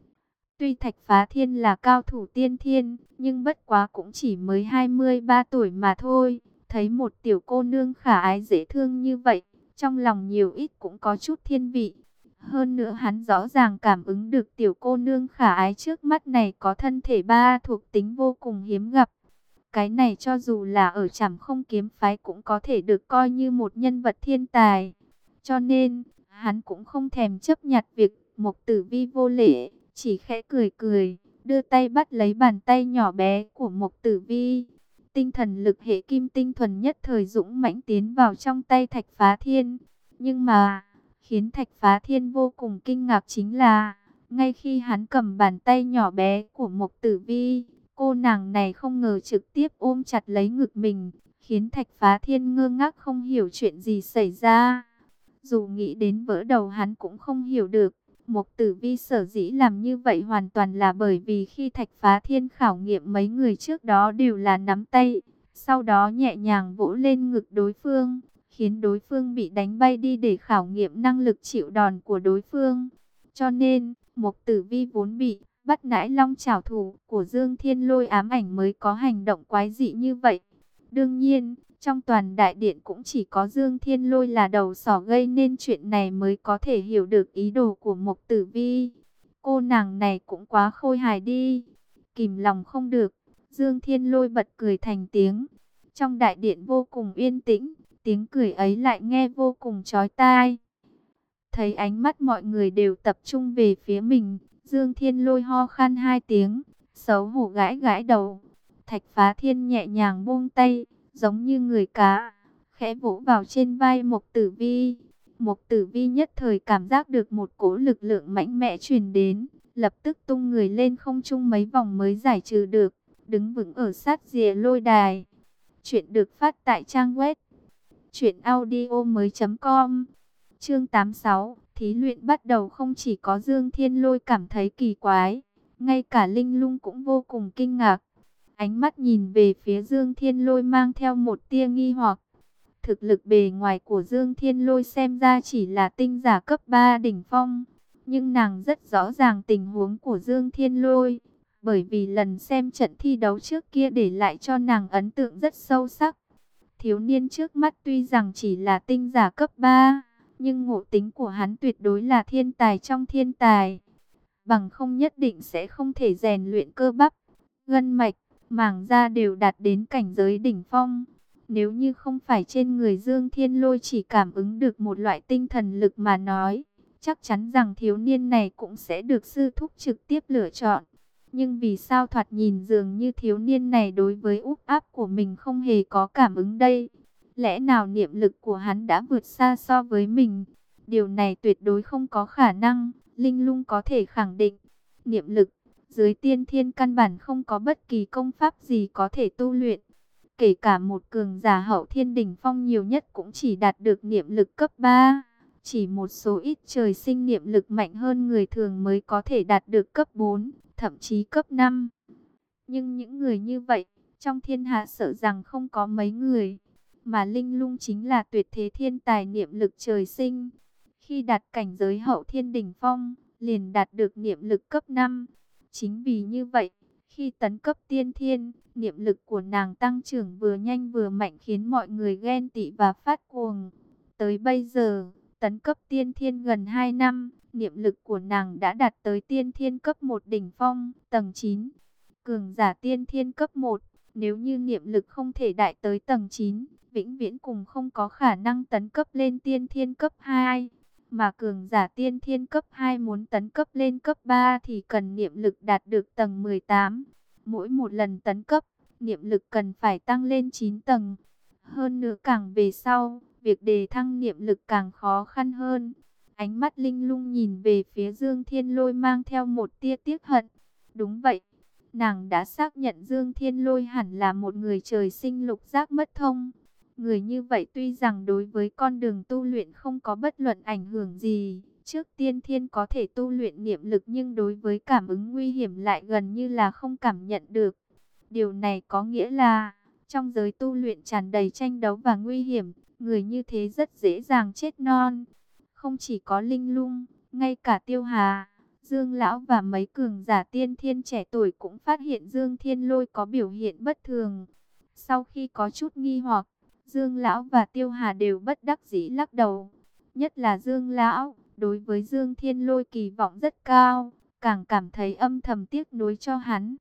Tuy Thạch Phá Thiên là cao thủ tiên thiên, nhưng bất quá cũng chỉ mới hai mươi ba tuổi mà thôi. Thấy một tiểu cô nương khả ái dễ thương như vậy, trong lòng nhiều ít cũng có chút thiên vị. Hơn nữa hắn rõ ràng cảm ứng được tiểu cô nương khả ái trước mắt này có thân thể ba thuộc tính vô cùng hiếm gặp. Cái này cho dù là ở Trảm Không Kiếm Phái cũng có thể được coi như một nhân vật thiên tài. Cho nên, hắn cũng không thèm chấp nhặt việc Mộc Tử Vi vô lễ, chỉ khẽ cười cười, đưa tay bắt lấy bàn tay nhỏ bé của Mộc Tử Vi. Tinh thần lực hệ kim tinh thuần nhất thời dũng mãnh tiến vào trong tay Thạch Phá Thiên. Nhưng mà, khiến Thạch Phá Thiên vô cùng kinh ngạc chính là, ngay khi hắn cầm bàn tay nhỏ bé của Mộc Tử Vi, cô nàng này không ngờ trực tiếp ôm chặt lấy ngực mình, khiến Thạch Phá Thiên ngơ ngác không hiểu chuyện gì xảy ra. Dù nghĩ đến vỡ đầu hắn cũng không hiểu được, Mộc Tử Vi sở dĩ làm như vậy hoàn toàn là bởi vì khi Thạch Phá Thiên khảo nghiệm mấy người trước đó đều là nắm tay, sau đó nhẹ nhàng vỗ lên ngực đối phương, khiến đối phương bị đánh bay đi để khảo nghiệm năng lực chịu đòn của đối phương. Cho nên, Mộc Tử Vi vốn bị bắt nãi long trảo thủ của Dương Thiên Lôi ám ảnh mới có hành động quái dị như vậy. Đương nhiên, trong toàn đại điện cũng chỉ có Dương Thiên Lôi là đầu sỏ gây nên chuyện này mới có thể hiểu được ý đồ của Mộc Tử Vi. Cô nàng này cũng quá khôi hài đi. Kìm lòng không được, Dương Thiên Lôi bật cười thành tiếng. Trong đại điện vô cùng yên tĩnh, tiếng cười ấy lại nghe vô cùng chói tai. Thấy ánh mắt mọi người đều tập trung về phía mình, Dương Thiên Lôi ho khan hai tiếng, xấu hổ gãi gãi đầu. Thạch Phá Thiên nhẹ nhàng buông tay, giống như người cá, khẽ vỗ vào trên vai Mộc Tử Vi. Mộc Tử Vi nhất thời cảm giác được một cỗ lực lượng mạnh mẽ truyền đến, lập tức tung người lên không trung mấy vòng mới giải trừ được, đứng vững ở sát rìa lôi đài. Chuyện được phát tại trang web truyện audio mới chấm com. Chương tám mươi sáu, thí luyện bắt đầu. Không chỉ có Dương Thiên Lôi cảm thấy kỳ quái, ngay cả Linh Lung cũng vô cùng kinh ngạc. Ánh mắt nhìn về phía Dương Thiên Lôi mang theo một tia nghi hoặc. Thực lực bề ngoài của Dương Thiên Lôi xem ra chỉ là tinh giả cấp ba đỉnh phong, nhưng nàng rất rõ ràng tình huống của Dương Thiên Lôi, bởi vì lần xem trận thi đấu trước kia để lại cho nàng ấn tượng rất sâu sắc. Thiếu niên trước mắt tuy rằng chỉ là tinh giả cấp ba, nhưng ngộ tính của hắn tuyệt đối là thiên tài trong thiên tài. Bằng không nhất định sẽ không thể rèn luyện cơ bắp, gân mạch, màng da đều đạt đến cảnh giới đỉnh phong. Nếu như không phải trên người Dương Thiên Lôi chỉ cảm ứng được một loại tinh thần lực mà nói, chắc chắn rằng thiếu niên này cũng sẽ được sư thúc trực tiếp lựa chọn. Nhưng vì sao thoạt nhìn dường như thiếu niên này đối với úp áp của mình không hề có cảm ứng đây? Lẽ nào niệm lực của hắn đã vượt xa so với mình? Điều này tuyệt đối không có khả năng. Linh Lung có thể khẳng định, niệm lực dưới tiên thiên căn bản không có bất kỳ công pháp gì có thể tu luyện. Kể cả một cường giả hậu thiên đỉnh phong nhiều nhất cũng chỉ đạt được niệm lực cấp ba. Chỉ một số ít trời sinh niệm lực mạnh hơn người thường mới có thể đạt được cấp bốn, thậm chí cấp năm. Nhưng những người như vậy, trong thiên hạ sợ rằng không có mấy người. Mà Linh Lung chính là tuyệt thế thiên tài niệm lực trời sinh. Khi đạt cảnh giới hậu thiên đỉnh phong, liền đạt được niệm lực cấp năm. Chính vì như vậy, khi tấn cấp tiên thiên, niệm lực của nàng tăng trưởng vừa nhanh vừa mạnh khiến mọi người ghen tị và phát cuồng. Tới bây giờ, tấn cấp tiên thiên gần hai năm, niệm lực của nàng đã đạt tới tiên thiên cấp một đỉnh phong, tầng chín. Cường giả tiên thiên cấp một, nếu như niệm lực không thể đạt tới tầng chín, vĩnh viễn cùng không có khả năng tấn cấp lên tiên thiên cấp hai. Mà cường giả tiên thiên cấp hai muốn tấn cấp lên cấp ba thì cần niệm lực đạt được tầng mười tám. Mỗi một lần tấn cấp, niệm lực cần phải tăng lên chín tầng. Hơn nữa càng về sau, việc đề thăng niệm lực càng khó khăn hơn. Ánh mắt Linh Lung nhìn về phía Dương Thiên Lôi mang theo một tia tiếc hận. Đúng vậy, nàng đã xác nhận Dương Thiên Lôi hẳn là một người trời sinh lục giác mất thông. Người như vậy tuy rằng đối với con đường tu luyện không có bất luận ảnh hưởng gì, trước tiên thiên có thể tu luyện niệm lực nhưng đối với cảm ứng nguy hiểm lại gần như là không cảm nhận được. Điều này có nghĩa là, trong giới tu luyện tràn đầy tranh đấu và nguy hiểm, người như thế rất dễ dàng chết non. Không chỉ có Linh Lung, ngay cả Tiêu Hà, Dương Lão và mấy cường giả tiên thiên trẻ tuổi cũng phát hiện Dương Thiên Lôi có biểu hiện bất thường. Sau khi có chút nghi hoặc, Dương Lão và Tiêu Hà đều bất đắc dĩ lắc đầu. Nhất là Dương Lão, đối với Dương Thiên Lôi kỳ vọng rất cao, càng cảm thấy âm thầm tiếc nuối cho hắn.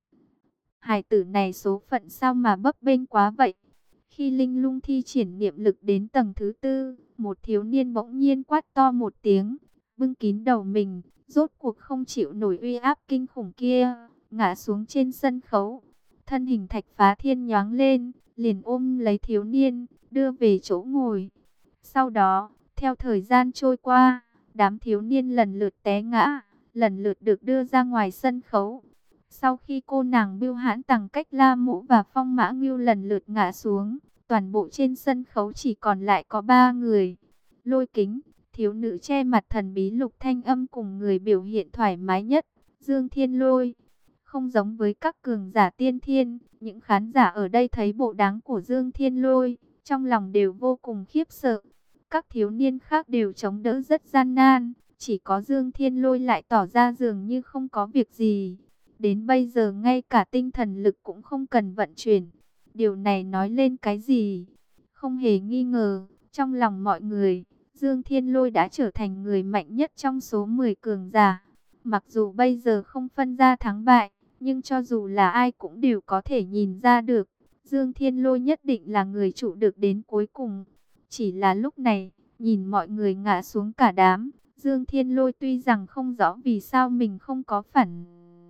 Hải tử này số phận sao mà bấp bênh quá vậy? Khi Linh Lung thi triển niệm lực đến tầng thứ tư, một thiếu niên bỗng nhiên quát to một tiếng, bưng kín đầu mình, rốt cuộc không chịu nổi uy áp kinh khủng kia, ngã xuống trên sân khấu. Thân hình Thạch Phá Thiên nhoáng lên, liền ôm lấy thiếu niên, đưa về chỗ ngồi. Sau đó, theo thời gian trôi qua, đám thiếu niên lần lượt té ngã, lần lượt được đưa ra ngoài sân khấu. Sau khi cô nàng Bưu Hãn Tằng Cách La Mũ và Phong Mã Ngưu lần lượt ngã xuống, toàn bộ trên sân khấu chỉ còn lại có ba người. Lôi Kính, thiếu nữ che mặt thần bí Lục Thanh Âm cùng người biểu hiện thoải mái nhất, Dương Thiên Lôi. Không giống với các cường giả tiên thiên, những khán giả ở đây thấy bộ dáng của Dương Thiên Lôi, trong lòng đều vô cùng khiếp sợ. Các thiếu niên khác đều chống đỡ rất gian nan, chỉ có Dương Thiên Lôi lại tỏ ra dường như không có việc gì. Đến bây giờ ngay cả tinh thần lực cũng không cần vận chuyển. Điều này nói lên cái gì? Không hề nghi ngờ, trong lòng mọi người, Dương Thiên Lôi đã trở thành người mạnh nhất trong số mười cường giả. Mặc dù bây giờ không phân ra thắng bại, nhưng cho dù là ai cũng đều có thể nhìn ra được, Dương Thiên Lôi nhất định là người trụ được đến cuối cùng. Chỉ là lúc này, nhìn mọi người ngã xuống cả đám, Dương Thiên Lôi tuy rằng không rõ vì sao mình không có phản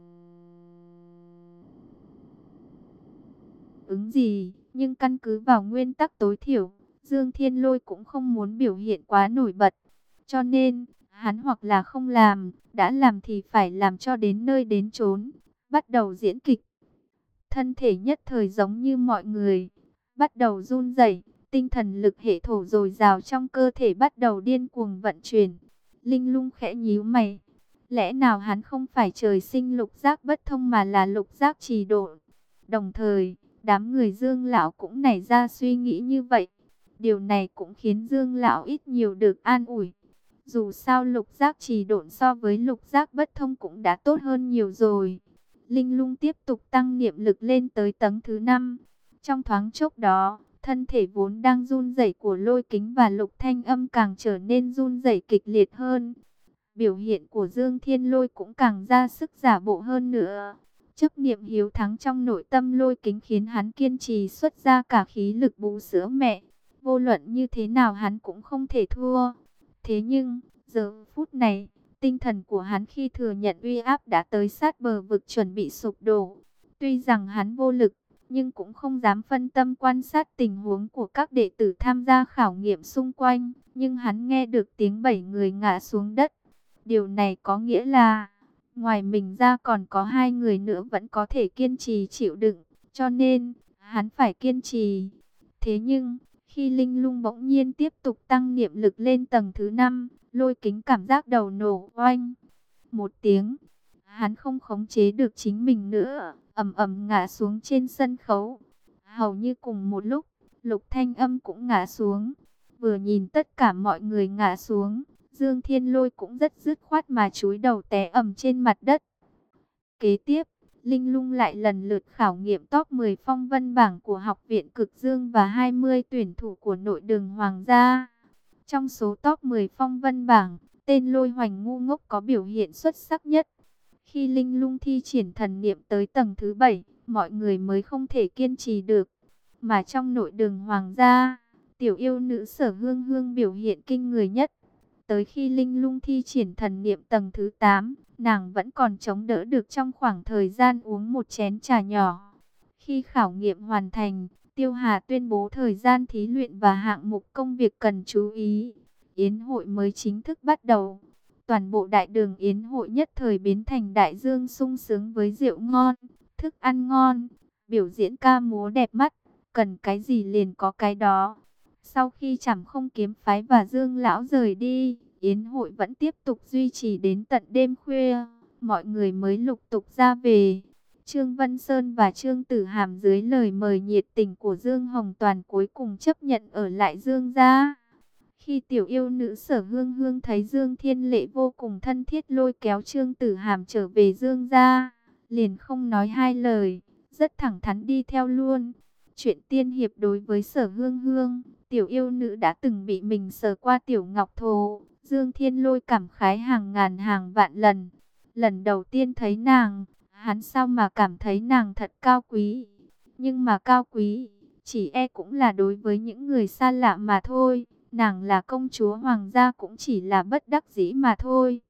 ứng gì, nhưng căn cứ vào nguyên tắc tối thiểu, Dương Thiên Lôi cũng không muốn biểu hiện quá nổi bật. Cho nên, hắn hoặc là không làm, đã làm thì phải làm cho đến nơi đến chốn, bắt đầu diễn kịch. Thân thể nhất thời giống như mọi người, bắt đầu run rẩy, tinh thần lực hệ thổ dồi dào trong cơ thể bắt đầu điên cuồng vận chuyển. Linh Lung khẽ nhíu mày, lẽ nào hắn không phải trời sinh lục giác bất thông mà là lục giác trì độ? Đồng thời, đám người Dương lão cũng nảy ra suy nghĩ như vậy. Điều này cũng khiến Dương lão ít nhiều được an ủi. Dù sao lục giác trì độn so với lục giác bất thông cũng đã tốt hơn nhiều rồi. Linh Lung tiếp tục tăng niệm lực lên tới tầng thứ năm. Trong thoáng chốc đó, thân thể vốn đang run rẩy của Lôi Kính và Lục Thanh Âm càng trở nên run rẩy kịch liệt hơn. Biểu hiện của Dương Thiên Lôi cũng càng ra sức giả bộ hơn nữa. Chấp niệm hiếu thắng trong nội tâm Lôi Kính khiến hắn kiên trì xuất ra cả khí lực bú sữa mẹ. Vô luận như thế nào hắn cũng không thể thua. Thế nhưng, giờ phút này, tinh thần của hắn khi thừa nhận uy áp đã tới sát bờ vực chuẩn bị sụp đổ. Tuy rằng hắn vô lực, nhưng cũng không dám phân tâm quan sát tình huống của các đệ tử tham gia khảo nghiệm xung quanh. Nhưng hắn nghe được tiếng bảy người ngã xuống đất. Điều này có nghĩa là, ngoài mình ra còn có hai người nữa vẫn có thể kiên trì chịu đựng. Cho nên, hắn phải kiên trì. Thế nhưng, khi Linh Lung bỗng nhiên tiếp tục tăng niệm lực lên tầng thứ năm, Lôi Kính cảm giác đầu nổ oanh. Một tiếng, hắn không khống chế được chính mình nữa, ầm ầm ngã xuống trên sân khấu. Hầu như cùng một lúc, Lục Thanh Âm cũng ngã xuống. Vừa nhìn tất cả mọi người ngã xuống, Dương Thiên Lôi cũng rất dứt khoát mà chúi đầu té ầm trên mặt đất. Kế tiếp, Linh Lung lại lần lượt khảo nghiệm top mười phong vân bảng của Học viện Cực Dương và hai mươi tuyển thủ của nội đường Hoàng gia. Trong số top mười phong vân bảng, tên Lôi Hoành ngu ngốc có biểu hiện xuất sắc nhất. Khi Linh Lung thi triển thần niệm tới tầng thứ bảy, mọi người mới không thể kiên trì được. Mà trong nội đường Hoàng gia, tiểu yêu nữ Sở Hương Hương biểu hiện kinh người nhất. Tới khi Linh Lung thi triển thần niệm tầng thứ tám, nàng vẫn còn chống đỡ được trong khoảng thời gian uống một chén trà nhỏ. Khi khảo nghiệm hoàn thành, Tiêu Hà tuyên bố thời gian thí luyện và hạng mục công việc cần chú ý. Yến hội mới chính thức bắt đầu. Toàn bộ đại đường yến hội nhất thời biến thành đại dương sung sướng với rượu ngon, thức ăn ngon, biểu diễn ca múa đẹp mắt, cần cái gì liền có cái đó. Sau khi Trảm Không Kiếm phái và Dương lão rời đi, yến hội vẫn tiếp tục duy trì đến tận đêm khuya, mọi người mới lục tục ra về. Trương Vân Sơn và Trương Tử Hàm dưới lời mời nhiệt tình của Dương Hồng Toàn cuối cùng chấp nhận ở lại Dương gia. Khi tiểu yêu nữ Sở Hương Hương thấy Dương Thiên Lệ vô cùng thân thiết lôi kéo Trương Tử Hàm trở về Dương gia, liền không nói hai lời, rất thẳng thắn đi theo luôn. Chuyện tiên hiệp đối với Sở Hương Hương, tiểu yêu nữ đã từng bị mình sờ qua tiểu ngọc thồ, Dương Thiên Lôi cảm khái hàng ngàn hàng vạn lần. Lần đầu tiên thấy nàng, hắn sao mà cảm thấy nàng thật cao quý. Nhưng mà cao quý, chỉ e cũng là đối với những người xa lạ mà thôi. Nàng là công chúa hoàng gia cũng chỉ là bất đắc dĩ mà thôi.